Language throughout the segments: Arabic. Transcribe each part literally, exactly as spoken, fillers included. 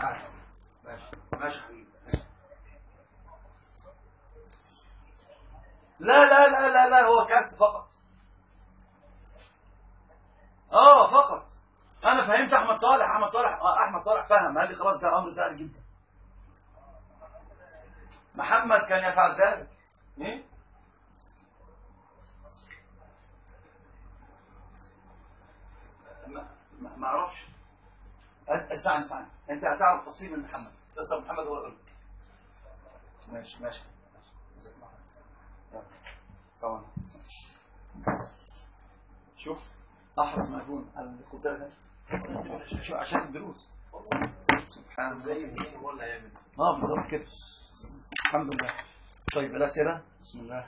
ماشي ماشي حبيبي. لا لا لا لا لا هو كارت فقط. اه فقط. انا فهمت احمد صالح. احمد صالح احمد صالح فهم. قال لي خلاص ده امر سهل جدا. محمد كان يفعل ذلك. ايه ما ما اعرفش. اسمعني اسمعني انت هتعرف تفصيل من محمد. اتصل محمد هو يقول لك. ماشي ماشي سلام. شوف احرص ما يكون على الكتاب شو عشان الدروس. سبحان الله ولا يعمل اه بالظبط كده. الحمد لله. طيب الاسئله. بسم الله.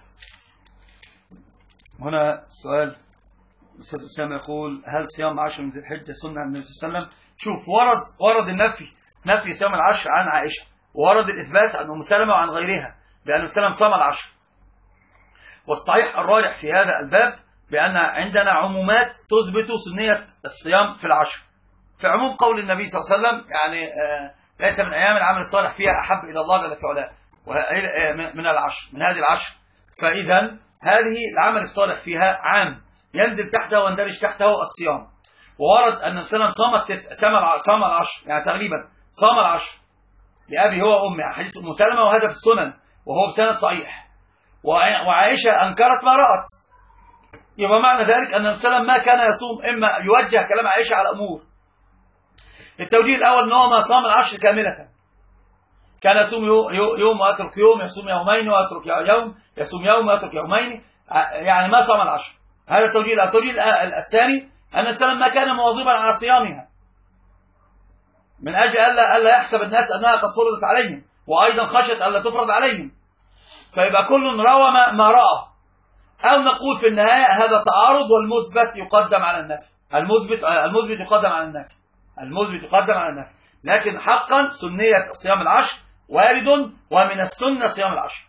هنا السؤال الاستاذ اسامه يقول هل صيام عشر من ذي الحجه سنه عن النبي صلى الله عليه وسلم؟ شوف ورد ورد النفي نفي صيام العشر عن عائشه، ورد الاثبات عن ام سلمه وعن غيرها بان ام سلمه صام العشر. والصحيح الراجح في هذا الباب بأن عندنا عمومات تثبت سنية الصيام في العشر. في عموم قول النبي صلى الله عليه وسلم يعني آه ليس من أيام العمل الصالح فيها أحب إلى الله جل وعلا من العشر من هذه العشر. فإذا هذه العمل الصالح فيها عام ينزل تحته ويندرج تحته الصيام. وورد أن النبي صلى الله عليه وسلم صام العشر يعني تقريبا صام العشر لأبي هو وأمي حديث أم سلمة وهذا في السنن وهو بسند صحيح. وعائشة أنكرت ما رأت. يبقى معنى ذلك أن النبي صلى الله عليه وسلم ما كان يصوم إما يوجه كلام عائشة على أمور. التوجيه الأول أنه ما صام العشر كاملة. كان يصوم يوم ويترك يوم، يصوم يومين ويترك يوم، يصوم يوم ويترك يومين، يعني ما صام العشر. هذا التوجيه. التوجيه الثاني أن النبي صلى الله عليه وسلم ما كان مواظبا على صيامها من أجل ألا ألا يحسب الناس أنها قد فرضت عليهم، وأيضا خشيت ألا تفرض عليهم. فيبقى كل روى ما, ما رأى. أو نقول في النهاية هذا تعارض والمثبت يقدم على النفي. المثبت المثبت يقدم على النفي. المثبت يقدم على النفي. لكن حقا سنية صيام العشر وارد، ومن السنة صيام العشر.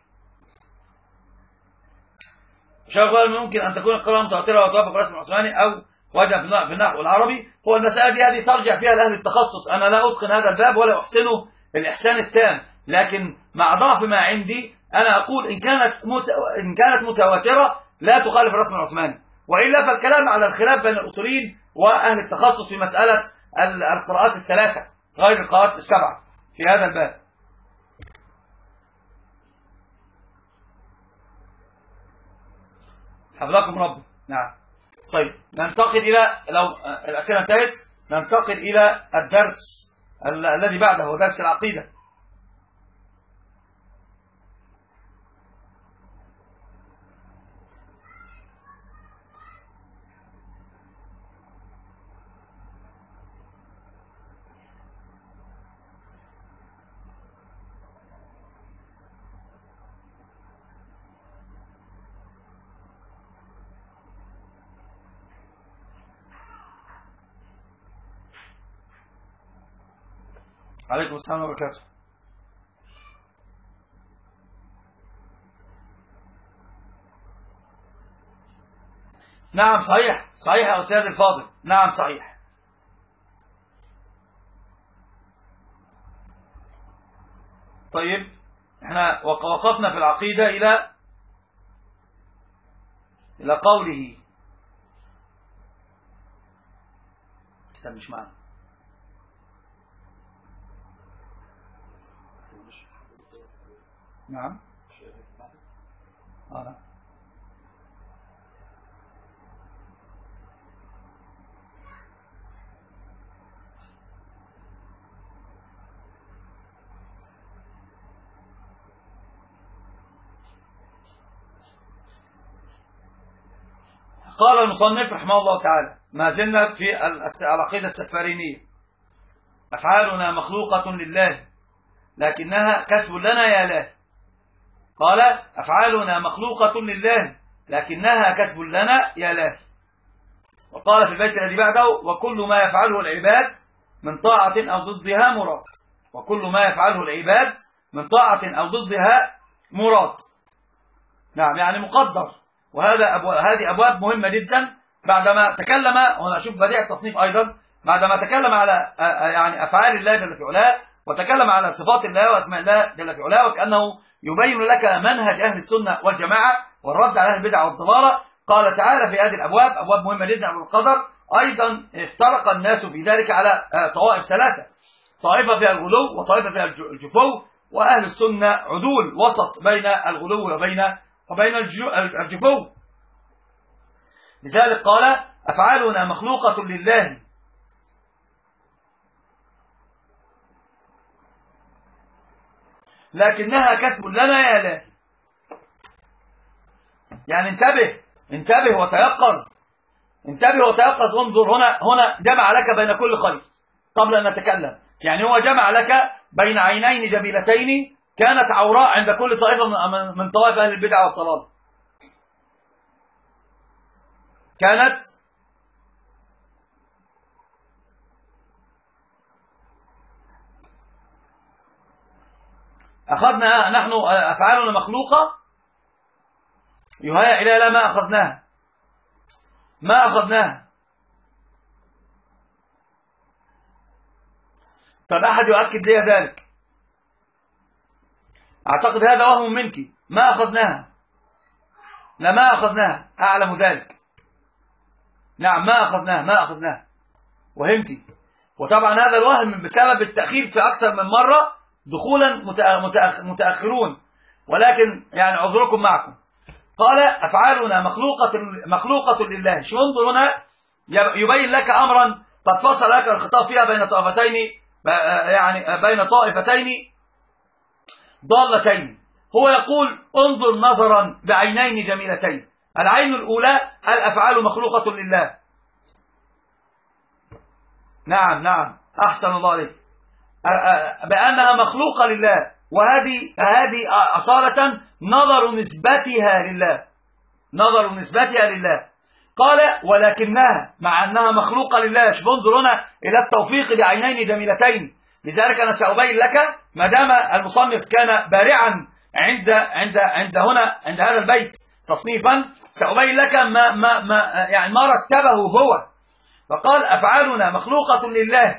شايف ممكن أن تكون القراءة متواترة وتوافق رسم العثماني أو وجه في النحو العربي. هو المسألة دي هذه ترجع فيها لأهل التخصص. أنا لا أتقن هذا الباب ولا أحسنه الإحسان التام، لكن مع ضعف ما عندي أنا أقول إن كانت إن كانت متواترة لا تخالف الرسم العثماني، وإلا فالكلام على الخلاف بين الأصوليين وأهل التخصص في مسألة القراءات الثلاثة غير القراءات السبعة في هذا الباب. حفظكم ربي. نعم. طيب ننتقل إلى لو الأسئلة انتهت ننتقل إلى الدرس الذي بعده هو درس العقيدة. عليكم السلام وبركاته. نعم صحيح صحيح يا أستاذ الفاضل. نعم صحيح. طيب احنا وقفنا في العقيدة إلى إلى قوله كتاب مش معنا. نعم آه. قال المصنف رحمه الله تعالى ما زلنا في العقيدة السفارينية. أفعالنا مخلوقة لله لكنها كسب لنا يا الله. قال أفعالنا مخلوقة لله لكنها كسب لنا يا الله. وقال في البيت الذي بعده وكل ما يفعله العباد من طاعة أو ضدها مراد. وكل ما يفعله العباد من طاعة أو ضدها مراد. نعم يعني مقدر. وهذا أبواب هذه أبواب مهمة جدا. بعدما تكلم هنا شوف بديع التصنيف أيضا بعدما تكلم على يعني أفعال الله جل في علاه وتكلم على صفات الله وأسماء الله جل في علاه، وكأنه يبين لك منهج أهل السنة والجماعة والرد على أهل البدع والضلالة. قال تعالى في هذه الأبواب، أبواب مهمة جدا عن القدر، أيضا افترق الناس في ذلك على طوائف ثلاثة، طائفة فيها الغلو وطائفة فيها الجفو، وأهل السنة عدول وسط بين الغلو وبين وبين الجفو. لذلك قال أفعالنا مخلوقة لله لكنها كسب لنا يا لا. يعني انتبه انتبه وتيقظ انتبه وتيقظ انظر هنا هنا جمع لك بين كل خير قبل أن نتكلم. يعني هو جمع لك بين عينين جميلتين كانت عوراء عند كل طائفة من طوائف أهل البدع والضلال. كانت أخذنا نحن أفعالنا مخلوقة يهيأ إلى لا ما أخذناها ما أخذناها طب أحد يؤكد لي ذلك؟ أعتقد هذا وهم منك. ما أخذناها لا ما أخذناها أعلم ذلك. نعم ما أخذناها ما أخذناها وهمتي. وطبعا هذا الوهم بسبب التأخير في أكثر من مرة دخولا متأخرون، ولكن يعني عذركم معكم. قال أفعالنا مخلوقة مخلوقة لله. شو انظر هنا يبين لك أمرا قد فصل لك الخطاب فيها بين طائفتين، يعني بين طائفتين ضالتين. هو يقول انظر نظرا بعينين جميلتين. العين الأولى الأفعال مخلوقة لله. نعم نعم أحسن الله عليك، بأنها مخلوقة لله، وهذه هذه أصالة نظر نسبتها لله نظر نسبتها لله. قال ولكنها مع أنها مخلوقة لله. شوف انظر هنا إلى التوفيق بعينين جميلتين. لذلك أنا سأبين لك ما دام المصنف كان بارعا عند عند عند هنا عند هذا البيت تصنيفا، سأبين لك ما ما ما يعني ما رتبه هو. فقال أفعالنا مخلوقة لله،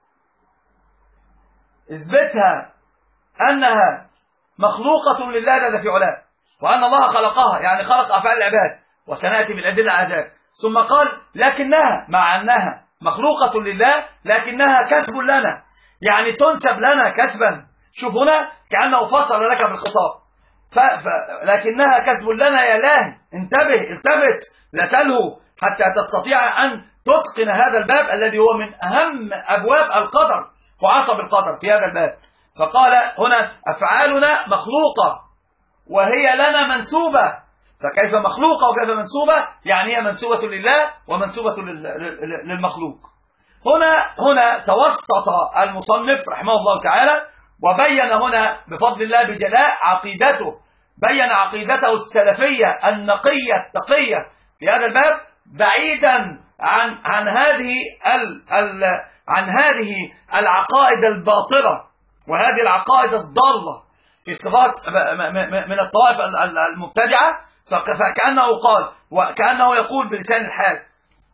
اثبتها أنها مخلوقة لله جل في علاه، وأن الله خلقها، يعني خلق أفعال العباد، وسنأتي بالأدلة على ذلك. ثم قال لكنها مع أنها مخلوقة لله لكنها كسب لنا، يعني تنسب لنا كسبا. شوف هنا كأنه فصل لك بالخطاب. ف... ف... لكنها كسب لنا يا لاهي. انتبه التفت لا تلهو حتى تستطيع أن تتقن هذا الباب الذي هو من أهم أبواب القدر وعصب القدر في هذا الباب. فقال هنا أفعالنا مخلوقة وهي لنا منسوبة. فكيف مخلوقة وكيف منسوبة؟ يعني هي منسوبة لله ومنسوبة للمخلوق. هنا هنا توسط المصنف رحمه الله تعالى وبين هنا بفضل الله بجلاء عقيدته، بين عقيدته السلفية النقية التقية في هذا الباب، بعيدا عن عن هذه ال ال عن هذه العقائد الباطلة وهذه العقائد الضالة في صفات من الطوائف المبتدعة. فكأنه قال وكأنه يقول بلسان الحال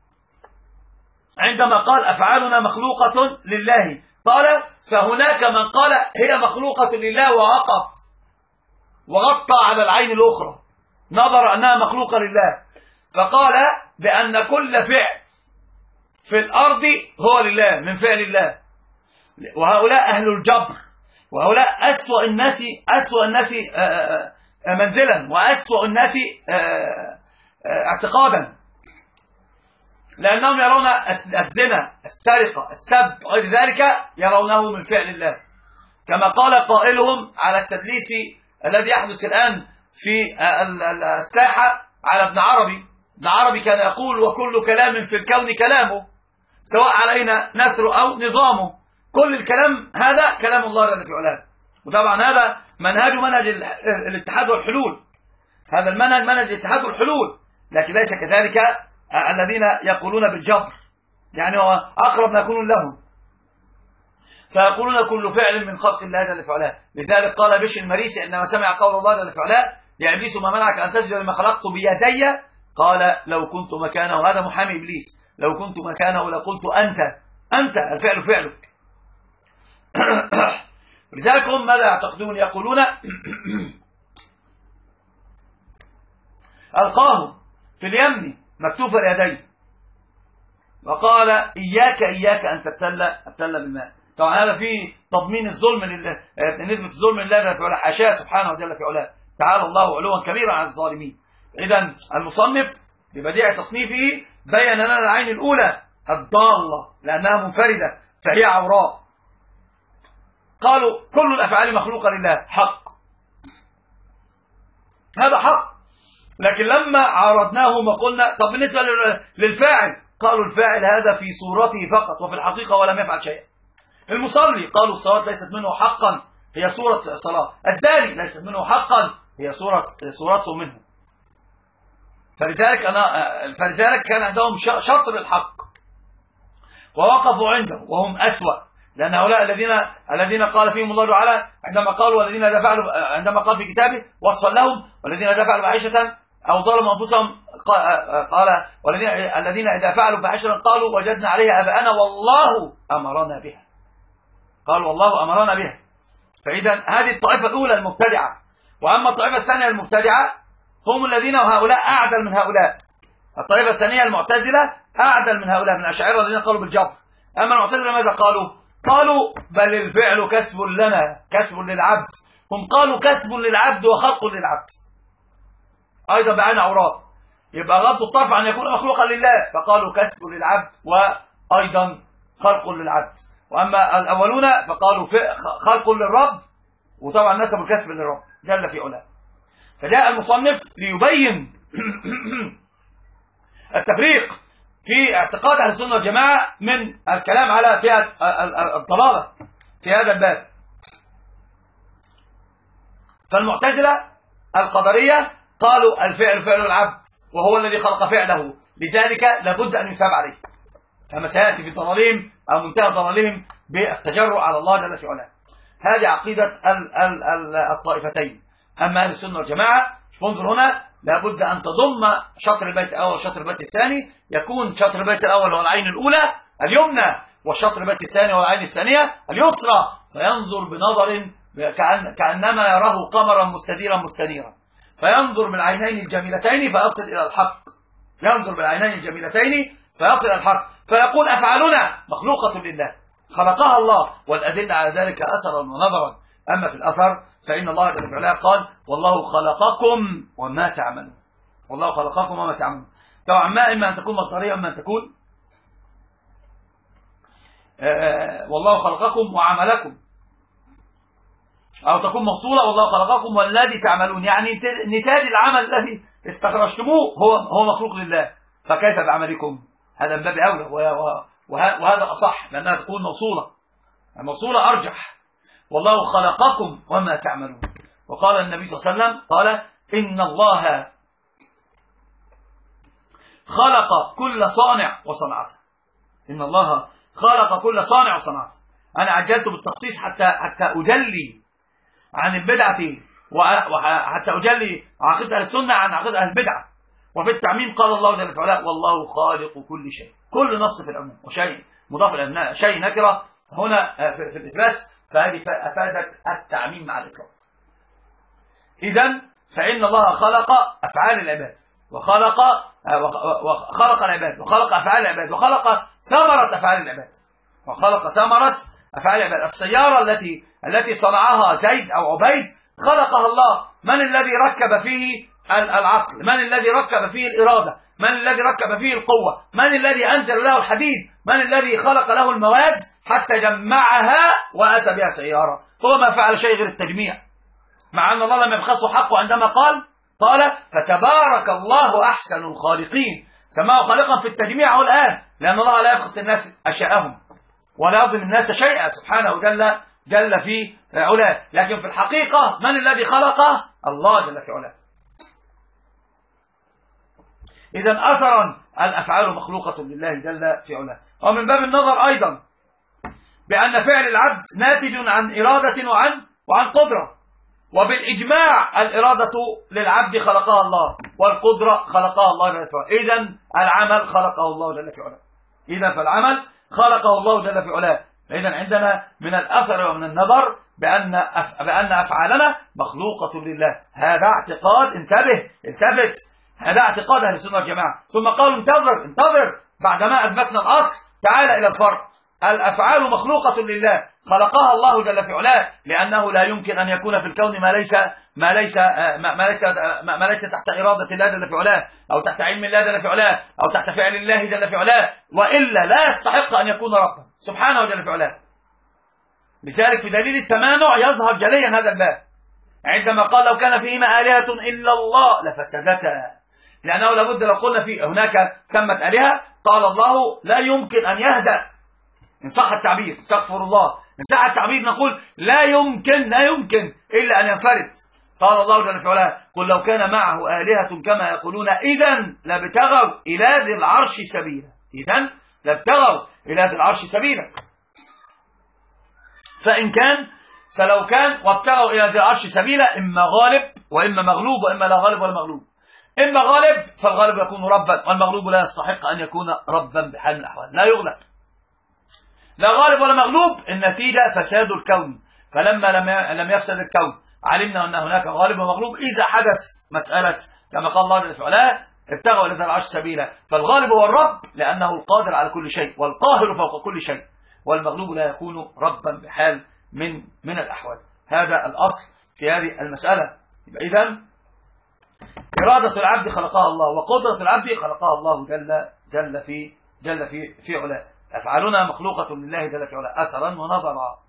عندما قال أفعالنا مخلوقة لله، قال فهناك من قال هي مخلوقة لله ووقف وغطى على العين الأخرى نظر أنها مخلوقة لله، فقال بأن كل فعل في الأرض هو لله من فعل الله. وهؤلاء أهل الجبر، وهؤلاء أسوأ الناس أسوأ الناس منزلا وأسوأ الناس اعتقادا، لأنهم يرون الزنا السرقة السب غير ذلك يرونه من فعل الله، كما قال قائلهم على التدليس الذي يحدث الآن في الساحة على ابن عربي. ابن عربي كان يقول وكل كلام في الكون كلامه سواء علينا نثر أو نظامه، كل الكلام هذا كلام الله جل في علاه. وطبعا هذا منهج منهج الاتحاد والحلول، هذا المنهج منهج الاتحاد والحلول، لكن ليس كذلك الذين يقولون بالجبر، يعني هو أقرب ما يكون لهم، فيقولون كل فعل من خلق الله جل في علاه. لذلك قال بشر المريسي عندما سمع قول الله جل في علاه يا إبليس ما منعك أن تسجد لما خلقت بيدي، قال لو كنت مكانه، هذا محامي إبليس، لو كنت مكانه لقلت أنت أنت الفعل فعلك. لذلك هم ماذا يعتقدون؟ يقولون ألقاه في اليم مكتوف اليدين وقال إياك إياك أن تبتل أبتل بالماء. طبعا هذا فيه تضمين الظلم لله، نسبة الظلم لله جل وعلا، حاشاه سبحانه وجل في علاه، تعالى الله علوا كبيرا عن الظالمين. إذا المصنف ببديع تصنيفه بين لنا العين الأولى الضالة لأنها منفردة فهي عوراء. قالوا كل الأفعال مخلوقة لله، حق، هذا حق، لكن لما عارضناهم وقلنا طب بالنسبة للفاعل، قالوا الفاعل هذا في صورته فقط وفي الحقيقة ولم يفعل شيئا. المصلي قالوا الصلاة ليست منه حقا، هي صورة الصلاة. الداني ليست منه حقا، هي صورة صورته منه. فلذلك أنا فلذلك كان عندهم شطر الحق ووقفوا عنده وهم أسوأ، لأن هؤلاء الذين الذين قال فيهم الله تعالى عندما قالوا والذين إذا فعلوا، عندما قال في كتابه وصفا لهم والذين إذا فعلوا فاحشة أو ظلموا أنفسهم قال والذين الذين إذا فعلوا فاحشة قالوا وجدنا عليها آباءنا والله أمرنا بها، قالوا والله أمرنا بها. فإذا هذه الطائفة الأولى المبتدعة. وأما الطائفة الثانية المبتدعة هم الذين وهؤلاء أعدل من هؤلاء. الطائفة الثانية المعتزلة أعدل من هؤلاء من الأشاعرة الذين قالوا بالجبر. أما المعتزلة ماذا قالوا؟ قالوا بل الفعل كسب لنا كسب للعبد. هم قالوا كسب للعبد وخلق للعبد أيضا بعين عورات، يبقى غض الطرف عن يكون مخلوقا لله، فقالوا كسب للعبد وأيضا خلق للعبد. وأما الأولون فقالوا خلق للرب، وطبعا نسبوا الكسب للرب جل في علاه. فجاء المصنف ليبين التفريق في اعتقاد أهل السنة والجماعة من الكلام على فئة الضلالة في هذا الباب. فالمعتزلة القدرية قالوا الفعل فعل العبد وهو الذي خلق فعله، لذلك لابد أن يثاب عليه، كما سيأتي في ضلالهم أو منتهى ضلالهم بالتجرؤ على الله جل في علاه. هذه عقيدة ال ال ال الطائفتين. أما أهل السنة والجماعة انظر هنا لابد أن تضم شطر البيت الأول وشطر البيت الثاني، يكون شطر البيت الأول هو العين الأولى اليمنى وشطر البيت الثاني هو العين الثانية اليسرى، فينظر بنظر كأن كأنما يراه قمرا مستديرا مستنيرا، فينظر بالعينين الجميلتين فيصل إلى الحق، ينظر بالعينين الجميلتين فيصل إلى الحق، فيقول أفعالنا مخلوقة لله خلقها الله، والأدلة على ذلك أثرا ونظرا. أما في الأثر فإن الله جل وعلا قال والله خلقكم وما تعملون، والله خلقكم وما تعملون. طبعا ما إما أن تكون مصدرية وإما أن تكون آه والله خلقكم وعملكم، أو تكون موصولة والله خلقكم والذي تعملون، يعني نتاج العمل الذي استخرجتموه هو هو مخلوق لله، فكيف بعملكم؟ هذا من باب أولى، وهذا أصح لأنها تكون موصولة، الموصولة أرجح. والله خلقكم وما تعملون. وقال النبي صلى الله عليه وسلم قال إن الله خلق كل صانع وصنعته، إن الله خلق كل صانع وصنعته. أنا عجلت بالتخصيص حتى حتى أجلي عن البدعة وحتى أجلي عقيدة أهل السنة عن عقيدة أهل البدعة. وفي التعميم قال الله جل وعلا والله خالق كل شيء، كل نص في العموم وشيء مضاف إلى شيء نكرة هنا في الإثبات، فهذه أفادت التعميم مع الإطلاق. إذن فإن الله خلق أفعال العباد وخلق وخلق العباد وخلق أفعال العباد وخلق ثمرة أفعال العباد وخلق ثمرة أفعال العباد. السيارة التي التي صنعها زيد أو عبيد خلقها الله. من الذي ركب فيه العقل؟ من الذي ركب فيه الإرادة؟ من الذي ركب فيه القوة؟ من الذي أنزل له الحديد؟ من الذي خلق له المواد حتى جمعها وأتى بها سيارة؟ هو ما فعل شيء غير التجميع، مع أن الله لم يبخسه حقه عندما قال قال فتبارك الله أحسن الخالقين. سماه خالقا في التجميع هو الآن، لأن الله لا يبخس الناس أشياءهم ولا يظلم الناس شيئا سبحانه جل جل في علاه، لكن في الحقيقة من الذي خلقه؟ الله جل في علاه. إذن أثرا الأفعال مخلوقة لله جل في علاه. ومن باب النظر أيضا بأن فعل العبد ناتج عن إرادة وعن وعن قدرة، وبالإجماع الإرادة للعبد خلقها الله والقدرة خلقها الله جل في علاه. إذن العمل خلقه الله جل في علاه. إذن فالعمل خلقه الله جل في علاه. إذن عندنا من الأثر ومن النظر بأن بأن أفعالنا مخلوقة لله. هذا اعتقاد، انتبه التفت، هذا اعتقاد أهل السنة والجماعة. ثم قالوا انتظر انتظر بعدما أثبتنا الأصل تعال إلى الفرق. الأفعال مخلوقة لله، خلقها الله جل في علاه، لأنه لا يمكن أن يكون في الكون ما ليس ما ليس ما ليس ما ليس تحت إرادة الله جل في علاه، أو تحت علم الله جل في علاه، أو تحت فعل الله جل في علاه، وإلا لا يستحق أن يكون ربا سبحانه جل في علاه. لذلك في دليل التمانع يظهر جليا هذا الباب عندما قال لو كان فيهما آلهة إلا الله لفسدتا، لأنه لابد لو قلنا في هناك ثمة آلهة قال الله لا يمكن أن يهدأ، إن صح التعبير، استغفر الله، إن صح التعبير نقول لا يمكن لا يمكن إلا أن ينفرد. قال الله جل في علاه قل لو كان معه آلهة كما يقولون إذن لابتغوا إلى ذي العرش سبيلا، إذن لابتغوا إلى ذي العرش سبيلا. فإن كان فلو كان وابتغوا إلى ذي العرش سبيلا، إما غالب وإما مغلوب، وإما لا غالب ولا مغلوب. إما غالب فالغالب يكون ربا، والمغلوب لا يستحق أن يكون ربا بحال من الأحوال، لا يغلب. لا غالب ولا مغلوب، النتيجة فساد الكون. فلما لم لم يفسد الكون علمنا أن هناك غالب ومغلوب. إذا حدث مسألة كما قال الله جل في علاه ابتغوا إلى ذي العرش سبيلا، فالغالب هو الرب لأنه القادر على كل شيء والقاهر فوق كل شيء، والمغلوب لا يكون ربا بحال من من الأحوال. هذا الأصل في هذه المسألة. إذن إرادة العبد خلقها الله، وقدرة العبد خلقها الله جل جل في جل في في علاه. أفعالنا مخلوقة لله جل في علاه أثرا ونظرا.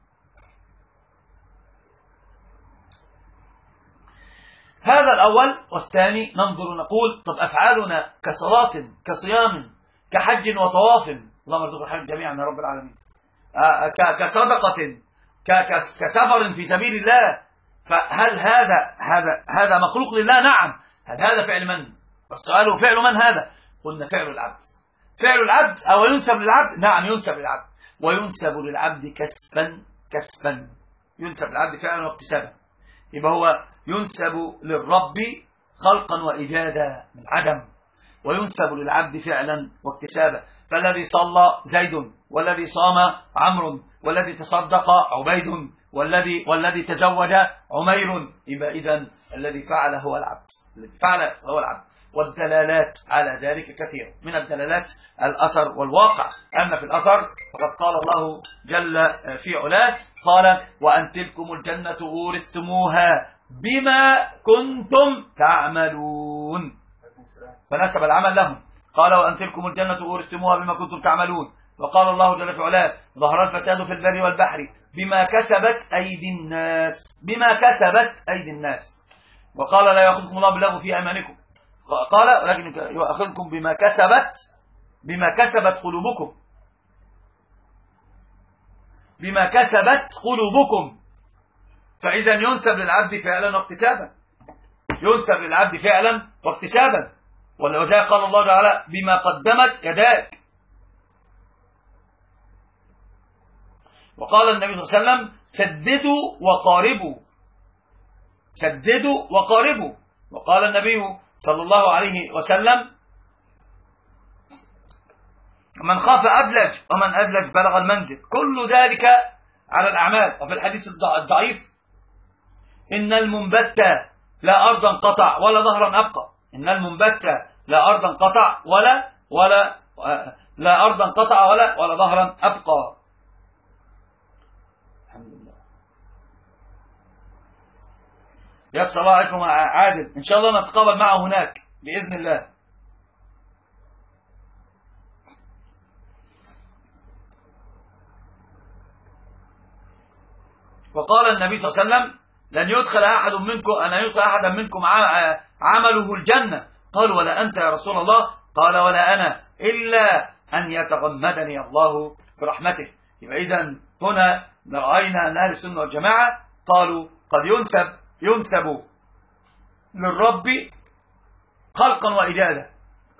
هذا الأول. والثاني ننظر نقول طب أفعالنا كصلاة كصيام كحج وطواف، اللهم ارزقنا الحج جميعا يا رب العالمين، كصدقة كسفر في سبيل الله، فهل هذا هذا هذا مخلوق لله؟ نعم. هل هذا فعل من؟ والسؤال فعل من هذا؟ قلنا فعل العبد. فعل العبد أو ينسب للعبد؟ نعم ينسب للعبد، وينسب للعبد كسبا كسبا، ينسب للعبد فعلا واكتسابا. يبقى هو ينسب للرب خلقا وإيجادا من عدم، وينسب للعبد فعلا واكتسابا. فالذي صلى زيد، والذي صام عمرو، والذي تصدق عبيد، والذي والذي تزوج عمير. يبقى إذن الذي فعل هو العبد، الذي فعل هو العبد. والدلالات على ذلك كثيرة، من الدلالات الأثر والواقع. أما في الأثر فقد قال الله جل في علاه قال وأن تلكم الجنة أورثتموها بما كنتم تعملون، فنسب العمل لهم. قال وأن تلكم الجنة أورثتموها بما كنتم تعملون. وقال الله جل في علاه ظهر الفساد في البر والبحر بما كسبت أيدي الناس، بما كسبت أيدي الناس. وقال لا يأخذكم الله باللغو في أيمانكم، قال ولكن يأخذكم بما كسبت بما كسبت قلوبكم، بما كسبت قلوبكم. فإذا ينسب للعبد فعلا واكتسابا، ينسب للعبد فعلا واكتسابا. ولذلك قال الله تعالى بما قدمت يداك. وقال النبي صلى الله عليه وسلم سددوا وقاربوا، سددوا وقاربوا. وقال النبي صلى الله عليه وسلم من خاف أدلج ومن أدلج بلغ المنزل. كل ذلك على الأعمال. وفي الحديث الضعيف إن المنبت لا أرضا قطع ولا ظهرا أبقى، إن المنبت لا أرضا قطع ولا ولا لا أرضا قطع ولا ولا ظهرا أبقى. الحمد لله. يسر الله عليكم عادل، إن شاء الله نتقابل معه هناك بإذن الله. وقال النبي صلى الله عليه وسلم لن يدخل أحد منكم أن يدخل أحدا منكم عمله الجنة. قال ولا أنت يا رسول الله؟ قال ولا أنا إلا أن يتغمدني الله برحمته. يبقى إذن هنا رأينا أن أهل السنة والجماعة قالوا قد ينسب ينسب للرب خلقا وإيجادا،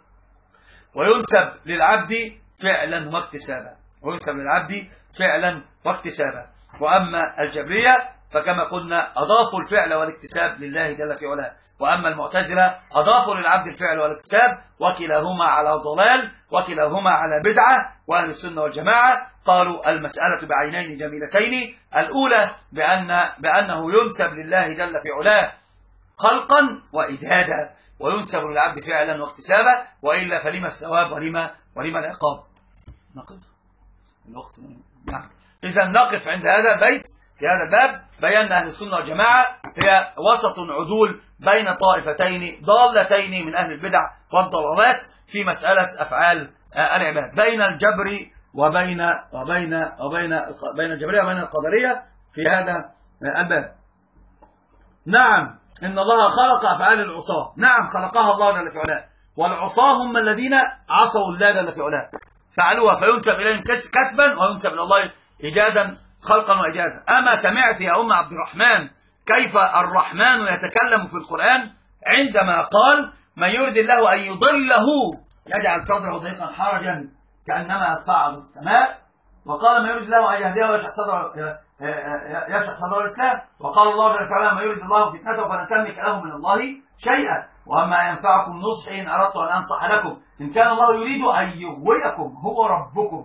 وينسب للعبد فعلا واكتسابا، وينسب للعبد فعلا واكتسابا. وأما الجبرية فكما قلنا أضافوا الفعل والاكتساب لله جل في علاه، وأما المعتزلة أضافوا للعبد الفعل والاكتساب، وكلاهما على ضلال وكلاهما على بدعة. وأهل السنة والجماعة قالوا المسألة بعينين جميلتين، الأولى بأن بأنه ينسب لله جل في علاه خلقا وإجهادا، وينسب للعبد فعلا واكتسابا، وإلا فلما الثواب ولما ولما العقاب. نقف الوقت. نعم. إذا نقف عند هذا البيت في هذا الباب. بينا أهل السنة والجماعة هي وسط عدول بين طائفتين ضالتين من أهل البدع والضلالات في مسألة أفعال العباد، بين الجبر وبين وبين وبين بين الجبرية وبين القدرية في هذا الباب. نعم، إن الله خلق أفعال العصاة، نعم خلقها الله جل في علاه، والعصاة هم الذين عصوا الله جل في علاه فعلوها، فينسب إليهم كسبا وينسب إلى الله إيجادا خلقا وإيجادا. أما سمعت يا أم عبد الرحمن كيف الرحمن يتكلم في القرآن عندما قال من يرد الله أن يضله يجعل صدره ضيقا حرجا كأنما يصعد في السماء، وقال من يرد الله أن يهديه ويشرح صدره يشرح صدره الإسلام، وقال الله جل وعلا من يرد الله فتنته فلن تملك له من الله شيئا، وأما ينفعكم نصحي إن أردت أن أنصح لكم إن كان الله يريد أن يغويكم هو ربكم.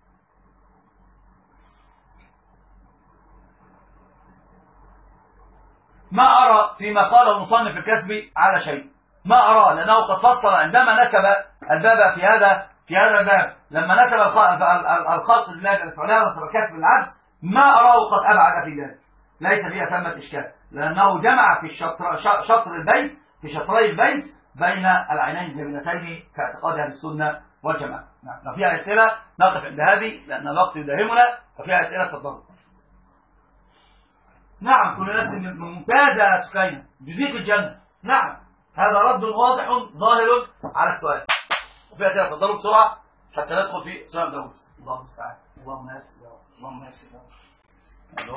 ما أرى فيما قاله المصنف الكسبي على شيء، ما أرى، لأنه قد فصل عندما نسب الباب في هذا في هذا الباب، لما نسب الخلق لله جل وعلا ونسب كسب العبد، ما أراه قد أبعد في ذلك، ليس فيها ثمة إشكال، لأنه جمع في الشطر شطر البيت في شطري البيت بين العينين الجميلتين كاعتقاد أهل السنة والجماعة. نعم. لو فيها أسئلة نقف عند هذه لأن الوقت يداهمنا، ففيها أسئلة تفضلوا. نعم، كل نفس ممتازة يا سكينة، جزيك الجنة. نعم، هذا رد واضح ظاهر على السؤال. وفي أسئلة تفضلوا بسرعة حتى ندخل في سؤال داود. اللهم استعان، اللهم يسر، اللهم يسر.